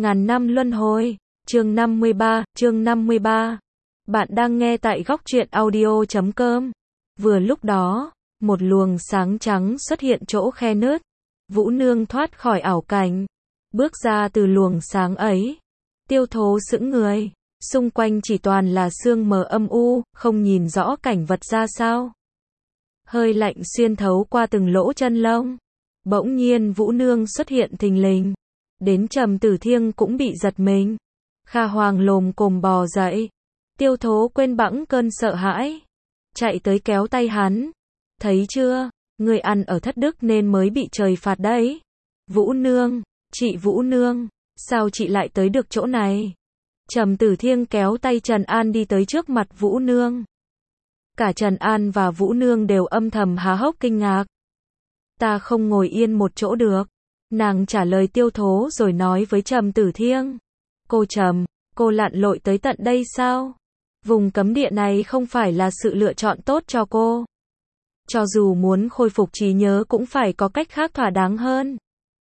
Ngàn năm luân hồi, chương 53. Bạn đang nghe tại góc truyện audio.com. Vừa lúc đó, một luồng sáng trắng xuất hiện chỗ khe nứt. Vũ Nương thoát khỏi ảo cảnh, bước ra từ luồng sáng ấy. Tiêu Thố sững người, xung quanh chỉ toàn là sương mờ âm u, không nhìn rõ cảnh vật ra sao. Hơi lạnh xuyên thấu qua từng lỗ chân lông. Bỗng nhiên Vũ Nương xuất hiện thình lình. Đến Trầm Tử Thiêng cũng bị giật mình. Kha Hoàng lồm cồm bò dậy. Tiêu Thố quên bẵng cơn sợ hãi, chạy tới kéo tay hắn. Thấy chưa, người ăn ở thất đức nên mới bị trời phạt đấy. Vũ Nương, chị Vũ Nương, sao chị lại tới được chỗ này? Trầm Tử Thiêng kéo tay Trần An đi tới trước mặt Vũ Nương. Cả Trần An và Vũ Nương đều âm thầm há hốc kinh ngạc. Ta không ngồi yên một chỗ được. Nàng trả lời Tiêu Thố rồi nói với Trầm Tử Thiêng. Cô Trầm, cô lặn lội tới tận đây sao? Vùng cấm địa này không phải là sự lựa chọn tốt cho cô. Cho dù muốn khôi phục trí nhớ cũng phải có cách khác thỏa đáng hơn.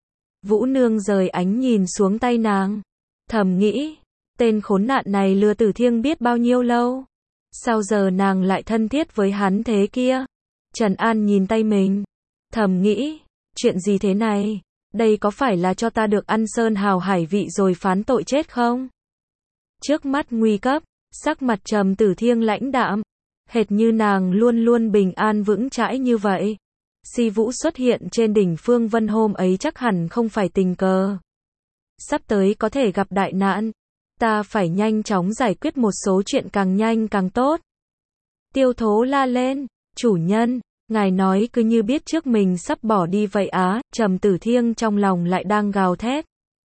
Vũ Nương rời ánh nhìn xuống tay nàng. Thầm nghĩ, tên khốn nạn này lừa Tử Thiêng biết bao nhiêu lâu. Sao giờ nàng lại thân thiết với hắn thế kia? Trần An nhìn tay mình. Thầm nghĩ, chuyện gì thế này? Đây có phải là cho ta được ăn sơn hào hải vị rồi phán tội chết không? Trước mắt nguy cấp, sắc mặt Trầm Tử Thiêng lãnh đạm, hệt như nàng luôn luôn bình an vững chãi như vậy. Si Vũ xuất hiện trên đỉnh Phương Vân hôm ấy chắc hẳn không phải tình cờ. Sắp tới có thể gặp đại nạn, ta phải nhanh chóng giải quyết một số chuyện càng nhanh càng tốt. Tiêu Thố la lên, chủ nhân, ngài nói cứ như biết trước mình sắp bỏ đi vậy á. Trầm Tử Thiêng trong lòng lại đang gào thét.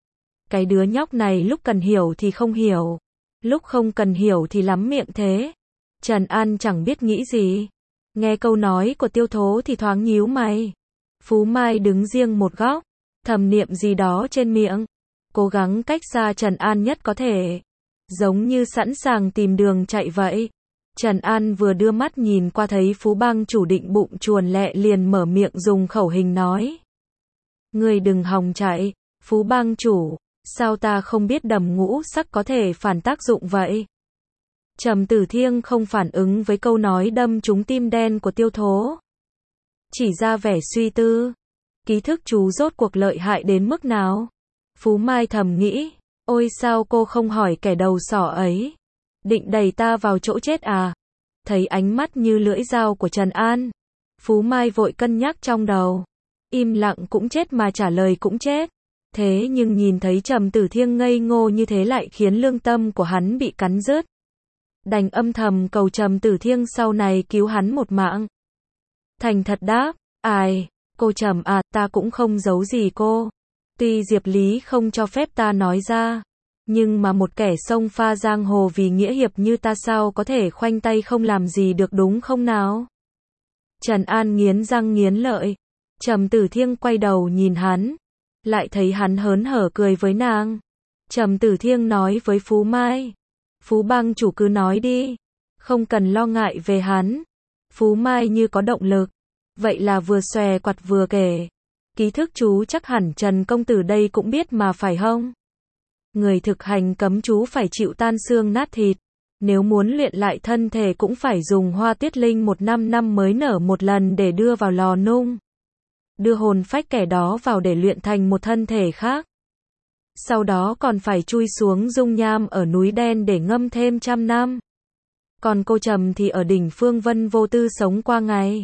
Cái đứa nhóc này lúc cần hiểu thì không hiểu, lúc không cần hiểu thì lắm miệng thế. Trần An chẳng biết nghĩ gì. Nghe câu nói của Tiêu Thố thì thoáng nhíu mày. Phú Mai đứng riêng một góc, thầm niệm gì đó trên miệng, cố gắng cách xa Trần An nhất có thể, giống như sẵn sàng tìm đường chạy vậy. Trần An vừa đưa mắt nhìn qua thấy Phú Bang chủ định bụng chuồn lẹ liền mở miệng dùng khẩu hình nói. Người đừng hòng chạy, Phú Bang chủ, sao ta không biết đầm ngũ sắc có thể phản tác dụng vậy? Trầm Tử Thiêng không phản ứng với câu nói đâm trúng tim đen của Tiêu Thố. Chỉ ra vẻ suy tư. Ký thức chú rốt cuộc lợi hại đến mức nào? Phú Mai thầm nghĩ, ôi sao cô không hỏi kẻ đầu sỏ ấy? Định đẩy ta vào chỗ chết à? Thấy ánh mắt như lưỡi dao của Trần An, Phú Mai vội cân nhắc trong đầu. Im lặng cũng chết mà trả lời cũng chết. Thế nhưng nhìn thấy Trầm Tử Thiêng ngây ngô như thế lại khiến lương tâm của hắn bị cắn rứt. Đành âm thầm cầu Trầm Tử Thiêng sau này cứu hắn một mạng. Thành thật đáp, ai, cô Trầm à, ta cũng không giấu gì cô. Tuy Diệp Lý không cho phép ta nói ra, nhưng mà một kẻ xông pha giang hồ vì nghĩa hiệp như ta sao có thể khoanh tay không làm gì được đúng không nào? Trần An nghiến răng nghiến lợi. Trầm Tử Thiêng quay đầu nhìn hắn, lại thấy hắn hớn hở cười với nàng. Trầm Tử Thiêng nói với Phú Mai, Phú Bang chủ cứ nói đi, không cần lo ngại về hắn. Phú Mai như có động lực, vậy là vừa xòe quạt vừa kể. Ký thức chú chắc hẳn Trần công tử đây cũng biết mà phải không? Người thực hành cấm chú phải chịu tan xương nát thịt. Nếu muốn luyện lại thân thể cũng phải dùng hoa tuyết linh 1 năm mới nở một lần để đưa vào lò nung. Đưa hồn phách kẻ đó vào để luyện thành một thân thể khác. Sau đó còn phải chui xuống dung nham ở núi đen để ngâm thêm 100 năm. Còn cô Trầm thì ở đỉnh Phương Vân vô tư sống qua ngày.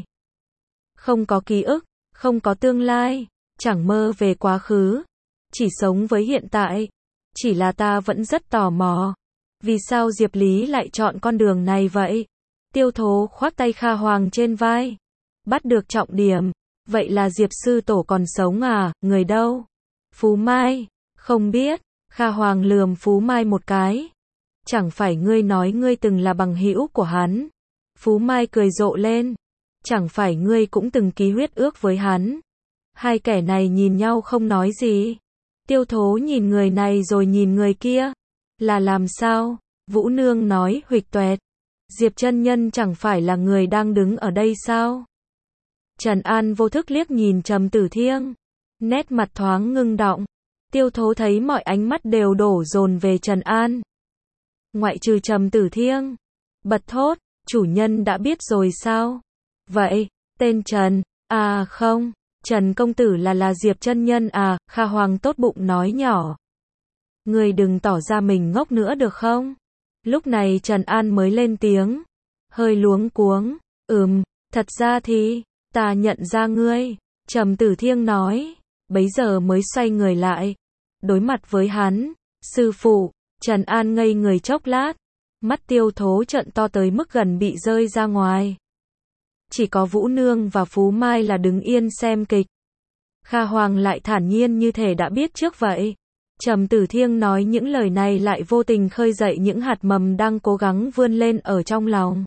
Không có ký ức, không có tương lai, chẳng mơ về quá khứ, chỉ sống với hiện tại. Chỉ là ta vẫn rất tò mò, vì sao Diệp Lý lại chọn con đường này vậy? Tiêu Thố khoác tay Kha Hoàng trên vai, bắt được trọng điểm. Vậy là Diệp sư tổ còn sống à, người đâu? Phú Mai, không biết. Kha Hoàng lườm Phú Mai một cái. Chẳng phải ngươi nói ngươi từng là bằng hữu của hắn? Phú Mai cười rộ lên. Chẳng phải ngươi cũng từng ký huyết ước với hắn? Hai kẻ này nhìn nhau không nói gì. Tiêu Thố nhìn người này rồi nhìn người kia. Là làm sao? Vũ Nương nói huỵch toẹt. Diệp chân nhân chẳng phải là người đang đứng ở đây sao? Trần An vô thức liếc nhìn Trầm Tử Thiêng, nét mặt thoáng ngưng động. Tiêu Thố thấy mọi ánh mắt đều đổ dồn về Trần An. Ngoại trừ Trầm Tử Thiêng. Bật thốt, chủ nhân đã biết rồi sao? Vậy, tên Trần, à không, Trần công tử là Diệp chân nhân à, Kha Hoàng tốt bụng nói nhỏ. Người đừng tỏ ra mình ngốc nữa được không? Lúc này Trần An mới lên tiếng, hơi luống cuống, thật ra thì, ta nhận ra ngươi, Trầm Tử Thiêng nói, bấy giờ mới xoay người lại, đối mặt với hắn, sư phụ, Trần An ngây người chốc lát, mắt Tiêu Thố trợn to tới mức gần bị rơi ra ngoài. Chỉ có Vũ Nương và Phú Mai là đứng yên xem kịch. Kha Hoàng lại thản nhiên như thể đã biết trước vậy. Trầm Tử Thiêng nói những lời này lại vô tình khơi dậy những hạt mầm đang cố gắng vươn lên ở trong lòng.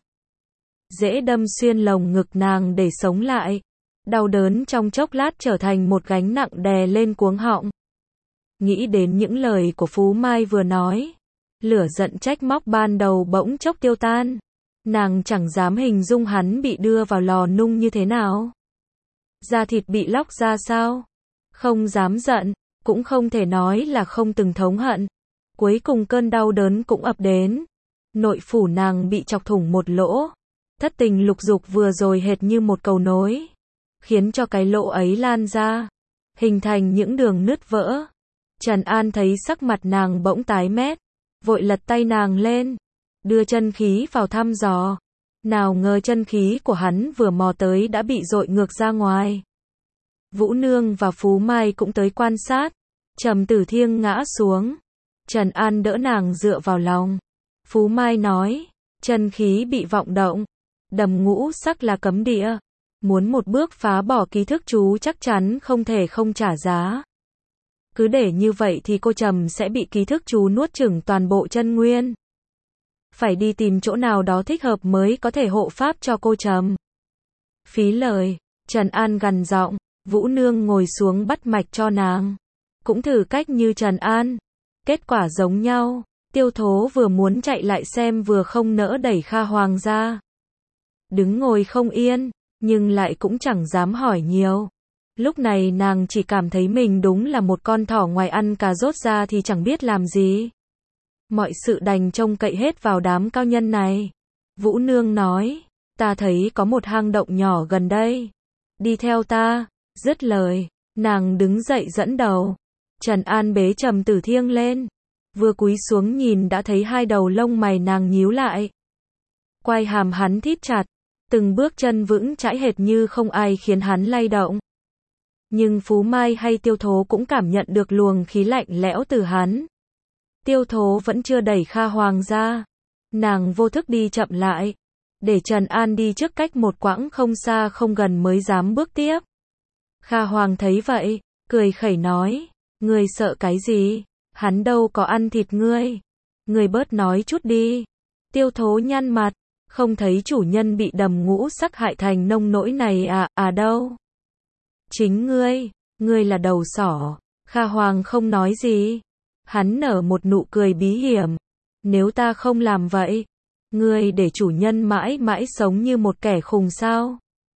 Dễ đâm xuyên lồng ngực nàng để sống lại. Đau đớn trong chốc lát trở thành một gánh nặng đè lên cuống họng. Nghĩ đến những lời của Phú Mai vừa nói, lửa giận trách móc ban đầu bỗng chốc tiêu tan. Nàng chẳng dám hình dung hắn bị đưa vào lò nung như thế nào. Da thịt bị lóc ra sao? Không dám giận, cũng không thể nói là không từng thống hận. Cuối cùng cơn đau đớn cũng ập đến. Nội phủ nàng bị chọc thủng một lỗ. Thất tình lục dục vừa rồi hệt như một cầu nối, khiến cho cái lỗ ấy lan ra, hình thành những đường nứt vỡ. Trần An thấy sắc mặt nàng bỗng tái mét, vội lật tay nàng lên, đưa chân khí vào thăm dò. Nào ngờ chân khí của hắn vừa mò tới đã bị dội ngược ra ngoài. Vũ Nương và Phú Mai cũng tới quan sát. Trầm Tử Thiêng ngã xuống. Trần An đỡ nàng dựa vào lòng. Phú Mai nói, chân khí bị vọng động. Đầm ngũ sắc là cấm địa. Muốn một bước phá bỏ ký thức chú chắc chắn không thể không trả giá. Cứ để như vậy thì cô Trầm sẽ bị ký thức chú nuốt chửng toàn bộ chân nguyên. Phải đi tìm chỗ nào đó thích hợp mới có thể hộ pháp cho cô Trầm. Phí lời, Trần An gằn giọng. Vũ Nương ngồi xuống bắt mạch cho nàng. Cũng thử cách như Trần An. Kết quả giống nhau. Tiêu Thố vừa muốn chạy lại xem vừa không nỡ đẩy Kha Hoàng ra. Đứng ngồi không yên, nhưng lại cũng chẳng dám hỏi nhiều. Lúc này nàng chỉ cảm thấy mình đúng là một con thỏ ngoài ăn cà rốt ra thì chẳng biết làm gì. Mọi sự đành trông cậy hết vào đám cao nhân này. Vũ Nương nói, ta thấy có một hang động nhỏ gần đây. Đi theo ta. Dứt lời, nàng đứng dậy dẫn đầu. Trần An bế Trầm Tử Thiêng lên. Vừa cúi xuống nhìn đã thấy hai đầu lông mày nàng nhíu lại. Quai hàm hắn thít chặt. Từng bước chân vững chãi hệt như không ai khiến hắn lay động. Nhưng Phú Mai hay Tiêu Thố cũng cảm nhận được luồng khí lạnh lẽo từ hắn. Tiêu Thố vẫn chưa đẩy Kha Hoàng ra. Nàng vô thức đi chậm lại. Để Trần An đi trước cách một quãng không xa không gần mới dám bước tiếp. Kha Hoàng thấy vậy, cười khẩy nói, ngươi sợ cái gì? Hắn đâu có ăn thịt ngươi. Ngươi bớt nói chút đi. Tiêu Thố nhăn mặt, không thấy chủ nhân bị đầm ngũ sắc hại thành nông nỗi này à đâu. Chính ngươi là đầu sỏ. Kha Hoàng không nói gì. Hắn nở một nụ cười bí hiểm. Nếu ta không làm vậy, ngươi để chủ nhân mãi mãi sống như một kẻ khùng sao?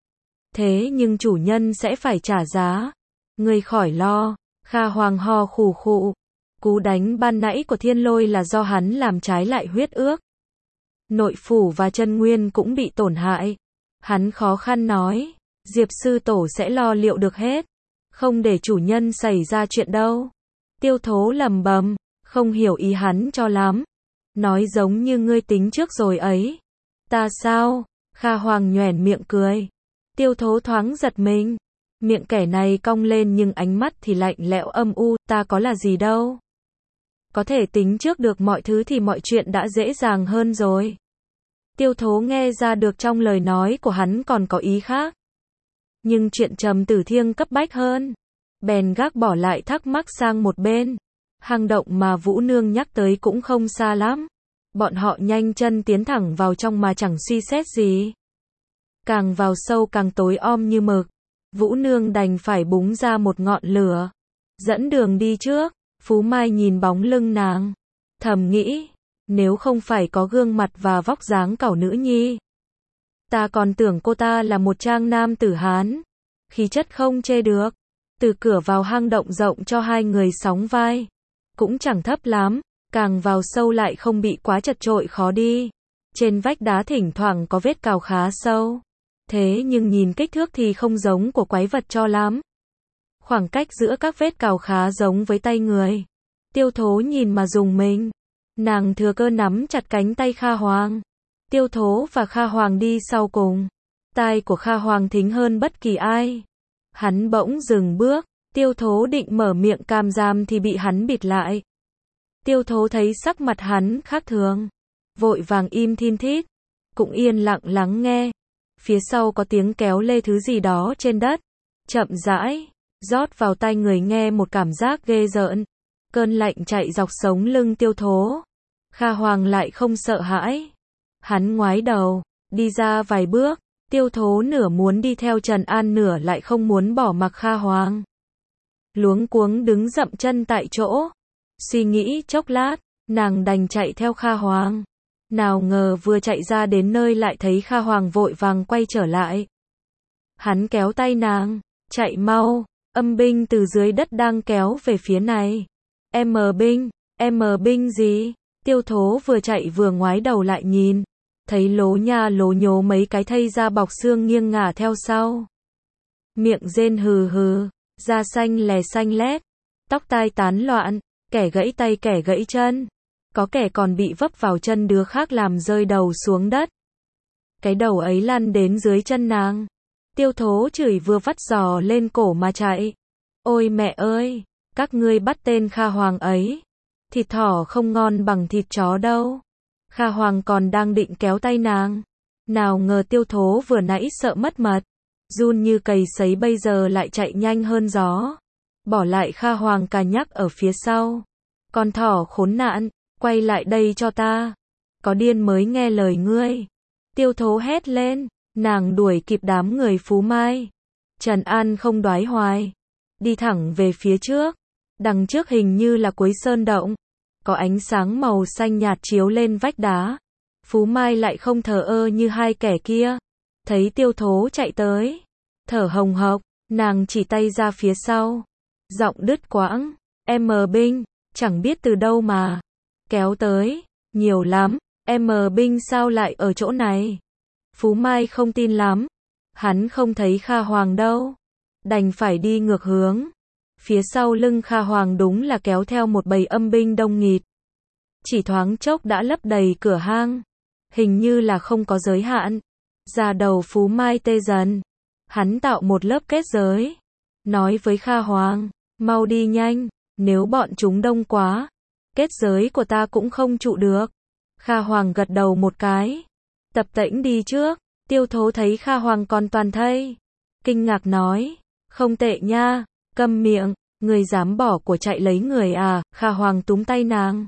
Thế nhưng chủ nhân sẽ phải trả giá. Ngươi khỏi lo. Kha Hoàng ho khù khụ. Cú đánh ban nãy của Thiên Lôi là do hắn làm trái lại huyết ước. Nội phủ và chân nguyên cũng bị tổn hại. Hắn khó khăn nói, Diệp sư tổ sẽ lo liệu được hết. Không để chủ nhân xảy ra chuyện đâu. Tiêu Thố lẩm bẩm, không hiểu ý hắn cho lắm. Nói giống như ngươi tính trước rồi ấy. Ta sao? Kha Hoàng nhoẻn miệng cười. Tiêu Thố thoáng giật mình. Miệng kẻ này cong lên nhưng ánh mắt thì lạnh lẽo âm u, ta có là gì đâu. Có thể tính trước được mọi thứ thì mọi chuyện đã dễ dàng hơn rồi. Tiêu Thố nghe ra được trong lời nói của hắn còn có ý khác. Nhưng chuyện Trầm Tử Thiêng cấp bách hơn. Bèn gác bỏ lại thắc mắc sang một bên. Hang động mà Vũ Nương nhắc tới cũng không xa lắm. Bọn họ nhanh chân tiến thẳng vào trong mà chẳng suy xét gì. Càng vào sâu càng tối om như mực. Vũ Nương đành phải búng ra một ngọn lửa. Dẫn đường đi trước. Phú Mai nhìn bóng lưng nàng. Thầm nghĩ. Nếu không phải có gương mặt và vóc dáng cẩu nữ nhi. Ta còn tưởng cô ta là một trang nam tử Hán. Khí chất không chê được. Từ cửa vào hang động rộng cho hai người sóng vai. Cũng chẳng thấp lắm, càng vào sâu lại không bị quá chật chội khó đi. Trên vách đá thỉnh thoảng có vết cào khá sâu. Thế nhưng nhìn kích thước thì không giống của quái vật cho lắm. Khoảng cách giữa các vết cào khá giống với tay người. Tiêu Thố nhìn mà rùng mình. Nàng thừa cơ nắm chặt cánh tay Kha Hoàng. Tiêu Thố và Kha Hoàng đi sau cùng. Tai của Kha Hoàng thính hơn bất kỳ ai. Hắn bỗng dừng bước. Tiêu Thố định mở miệng cam giam thì bị hắn bịt lại. Tiêu Thố thấy sắc mặt hắn khác thường. Vội vàng im thin thít. Cũng yên lặng lắng nghe. Phía sau có tiếng kéo lê thứ gì đó trên đất. Chậm rãi. Rót vào tai người nghe một cảm giác ghê rợn. Cơn lạnh chạy dọc sống lưng Tiêu Thố. Kha Hoàng lại không sợ hãi. Hắn ngoái đầu. Đi ra vài bước. Tiêu Thố nửa muốn đi theo Trần An nửa lại không muốn bỏ mặc Kha Hoàng. Luống cuống đứng dậm chân tại chỗ. Suy nghĩ chốc lát. Nàng đành chạy theo Kha Hoàng. Nào ngờ vừa chạy ra đến nơi lại thấy Kha Hoàng vội vàng quay trở lại. Hắn kéo tay nàng. Chạy mau. Âm binh từ dưới đất đang kéo về phía này. Em binh gì? Tiêu Thố vừa chạy vừa ngoái đầu lại nhìn. Thấy lố nha lố nhố mấy cái thây da bọc xương nghiêng ngả theo sau. Miệng rên hừ hừ. Da xanh lét. Tóc tai tán loạn. Kẻ gãy tay kẻ gãy chân. Có kẻ còn bị vấp vào chân đứa khác làm rơi đầu xuống đất. Cái đầu ấy lăn đến dưới chân nàng. Tiêu Thố chửi vừa vắt giò lên cổ mà chạy. Ôi mẹ ơi, các ngươi bắt tên Kha Hoàng ấy. Thịt thỏ không ngon bằng thịt chó đâu. Kha Hoàng còn đang định kéo tay nàng. Nào ngờ Tiêu Thố vừa nãy sợ mất mật. Run như cầy sấy bây giờ lại chạy nhanh hơn gió. Bỏ lại Kha Hoàng cà nhắc ở phía sau. Con thỏ khốn nạn, quay lại đây cho ta. Có điên mới nghe lời ngươi. Tiêu Thố hét lên. Nàng đuổi kịp đám người Phú Mai. Trần An không đoái hoài. Đi thẳng về phía trước. Đằng trước hình như là cuối sơn động. Có ánh sáng màu xanh nhạt chiếu lên vách đá. Phú Mai lại không thờ ơ như hai kẻ kia. Thấy Tiêu Thố chạy tới. Thở hồng hộc. Nàng chỉ tay ra phía sau. Giọng đứt quãng. Em binh. Chẳng biết từ đâu mà. Kéo tới. Nhiều lắm. Em binh sao lại ở chỗ này? Phú Mai không tin lắm. Hắn không thấy Kha Hoàng đâu. Đành phải đi ngược hướng. Phía sau lưng Kha Hoàng đúng là kéo theo một bầy âm binh đông nghịt. Chỉ thoáng chốc đã lấp đầy cửa hang. Hình như là không có giới hạn. Da đầu Phú Mai tê dần. Hắn tạo một lớp kết giới. Nói với Kha Hoàng. Mau đi nhanh. Nếu bọn chúng đông quá. Kết giới của ta cũng không trụ được. Kha Hoàng gật đầu một cái. Tập tễnh đi trước. Tiêu Thố thấy Kha Hoàng còn toàn thây. Kinh ngạc nói. Không tệ nha. Câm miệng. Người dám bỏ của chạy lấy người à? Kha Hoàng túm tay nàng.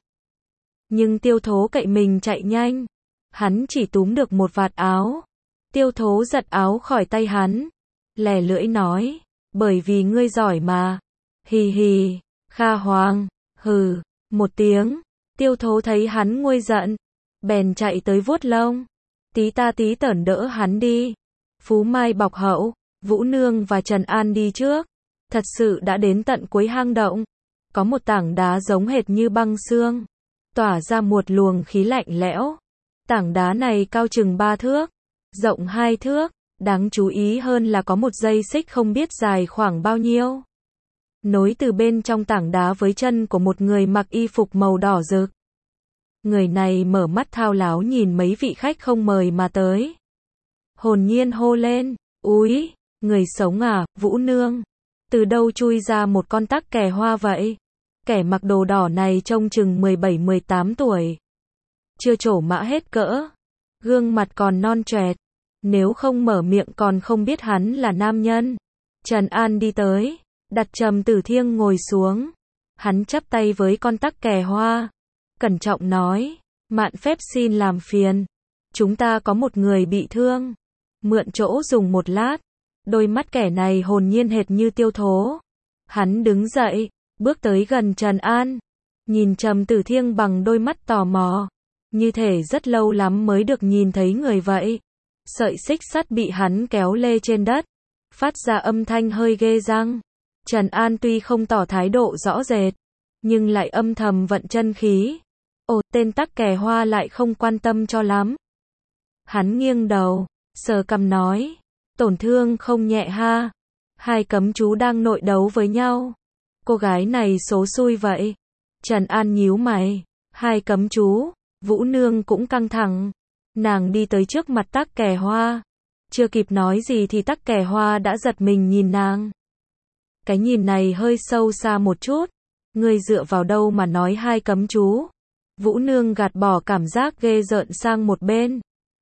Nhưng Tiêu Thố cậy mình chạy nhanh. Hắn chỉ túm được một vạt áo. Tiêu Thố giật áo khỏi tay hắn. Lè lưỡi nói. Bởi vì ngươi giỏi mà. Hì hì. Kha Hoàng. Hừ. Một tiếng. Tiêu Thố thấy hắn nguôi giận. Bèn chạy tới vuốt lông. Tí ta tí tởn đỡ hắn đi. Phú Mai bọc hậu. Vũ Nương và Trần An đi trước. Thật sự đã đến tận cuối hang động. Có một tảng đá giống hệt như băng xương. Tỏa ra một luồng khí lạnh lẽo. Tảng đá này cao chừng 3 thước. Rộng 2 thước. Đáng chú ý hơn là có một dây xích không biết dài khoảng bao nhiêu. Nối từ bên trong tảng đá với chân của một người mặc y phục màu đỏ rực. Người này mở mắt thao láo nhìn mấy vị khách không mời mà tới. Hồn nhiên hô lên. Úi, người sống à, Vũ Nương. Từ đâu chui ra một con tắc kè hoa vậy? Kẻ mặc đồ đỏ này trông chừng 17-18 tuổi. Chưa trổ mã hết cỡ. Gương mặt còn non choẹt. Nếu không mở miệng còn không biết hắn là nam nhân. Trần An đi tới. Đặt Trầm Tử Thiêng ngồi xuống. Hắn chắp tay với con tắc kè hoa. Cẩn trọng nói. Mạn phép xin làm phiền. Chúng ta có một người bị thương. Mượn chỗ dùng một lát. Đôi mắt kẻ này hồn nhiên hệt như Tiêu Thố. Hắn đứng dậy. Bước tới gần Trần An. Nhìn Trầm Tử Thiêng bằng đôi mắt tò mò. Như thể rất lâu lắm mới được nhìn thấy người vậy. Sợi xích sắt bị hắn kéo lê trên đất. Phát ra âm thanh hơi ghê răng. Trần An tuy không tỏ thái độ rõ rệt, nhưng lại âm thầm vận chân khí. Ồ, tên tắc kè hoa lại không quan tâm cho lắm. Hắn nghiêng đầu, sờ cằm nói, tổn thương không nhẹ ha. Hai cấm chú đang nội đấu với nhau. Cô gái này số xui vậy. Trần An nhíu mày. Hai cấm chú, Vũ Nương cũng căng thẳng. Nàng đi tới trước mặt tắc kè hoa. Chưa kịp nói gì thì tắc kè hoa đã giật mình nhìn nàng. Cái nhìn này hơi sâu xa một chút. Ngươi dựa vào đâu mà nói hai cấm chú? Vũ Nương gạt bỏ cảm giác ghê rợn sang một bên.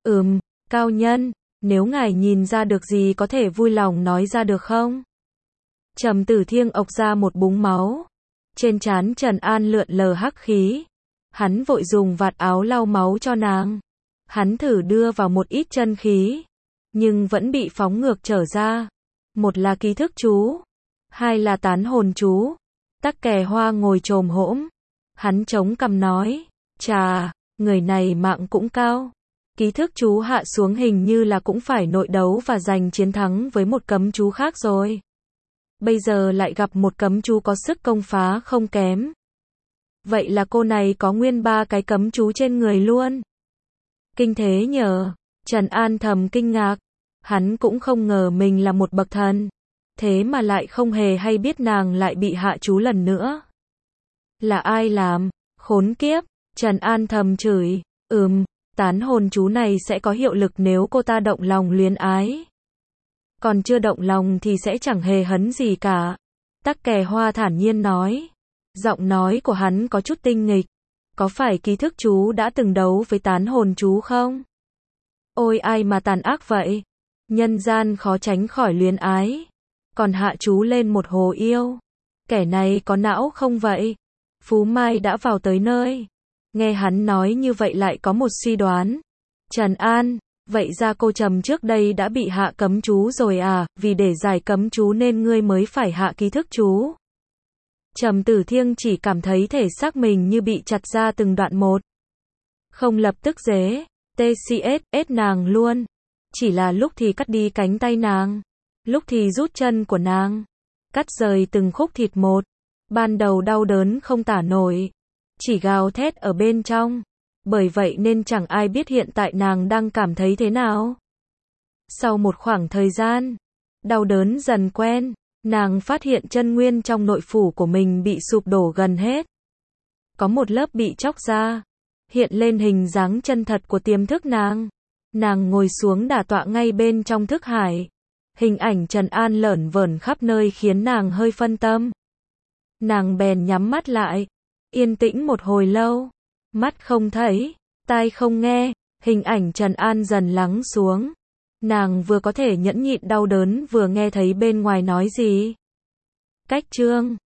Cao nhân, nếu ngài nhìn ra được gì có thể vui lòng nói ra được không? Trầm Tử Thiêng ộc ra một búng máu. Trên trán Trần An lượn lờ hắc khí. Hắn vội dùng vạt áo lau máu cho nàng. Hắn thử đưa vào một ít chân khí, nhưng vẫn bị phóng ngược trở ra. Một là ký thức chú, hai là tán hồn chú. Tắc kè hoa ngồi chồm hỗn. Hắn chống cằm nói, chà, người này mạng cũng cao. Ký thức chú hạ xuống hình như là cũng phải nội đấu và giành chiến thắng với một cấm chú khác rồi. Bây giờ lại gặp một cấm chú có sức công phá không kém. Vậy là cô này có nguyên 3 cái cấm chú trên người luôn. Kinh thế nhờ. Trần An thầm kinh ngạc. Hắn cũng không ngờ mình là một bậc thần. Thế mà lại không hề hay biết nàng lại bị hạ chú lần nữa. Là ai làm? Khốn kiếp. Trần An thầm chửi. Tán hồn chú này sẽ có hiệu lực nếu cô ta động lòng luyến ái. Còn chưa động lòng thì sẽ chẳng hề hấn gì cả. Tắc kè hoa thản nhiên nói. Giọng nói của hắn có chút tinh nghịch. Có phải ký thức chú đã từng đấu với tán hồn chú không? Ôi ai mà tàn ác vậy? Nhân gian khó tránh khỏi luyến ái. Còn hạ chú lên một hồ yêu. Kẻ này có não không vậy? Phú Mai đã vào tới nơi. Nghe hắn nói như vậy lại có một suy đoán. Trần An, vậy ra cô Trầm trước đây đã bị hạ cấm chú rồi à, vì để giải cấm chú nên ngươi mới phải hạ ký thức chú. Trầm Tử Thiêng chỉ cảm thấy thể xác mình như bị chặt ra từng đoạn một. Không lập tức dế, TCS nàng luôn. Chỉ là lúc thì cắt đi cánh tay nàng, lúc thì rút chân của nàng, cắt rời từng khúc thịt một. Ban đầu đau đớn không tả nổi, chỉ gào thét ở bên trong. Bởi vậy nên chẳng ai biết hiện tại nàng đang cảm thấy thế nào. Sau một khoảng thời gian, đau đớn dần quen, nàng phát hiện chân nguyên trong nội phủ của mình bị sụp đổ gần hết. Có một lớp bị chóc ra, hiện lên hình dáng chân thật của tiềm thức nàng. Nàng ngồi xuống đả tọa ngay bên trong thức hải. Hình ảnh Trần An lởn vởn khắp nơi khiến nàng hơi phân tâm. Nàng bèn nhắm mắt lại, yên tĩnh một hồi lâu. Mắt không thấy, tai không nghe, hình ảnh Trần An dần lắng xuống. Nàng vừa có thể nhẫn nhịn đau đớn vừa nghe thấy bên ngoài nói gì. Cách chương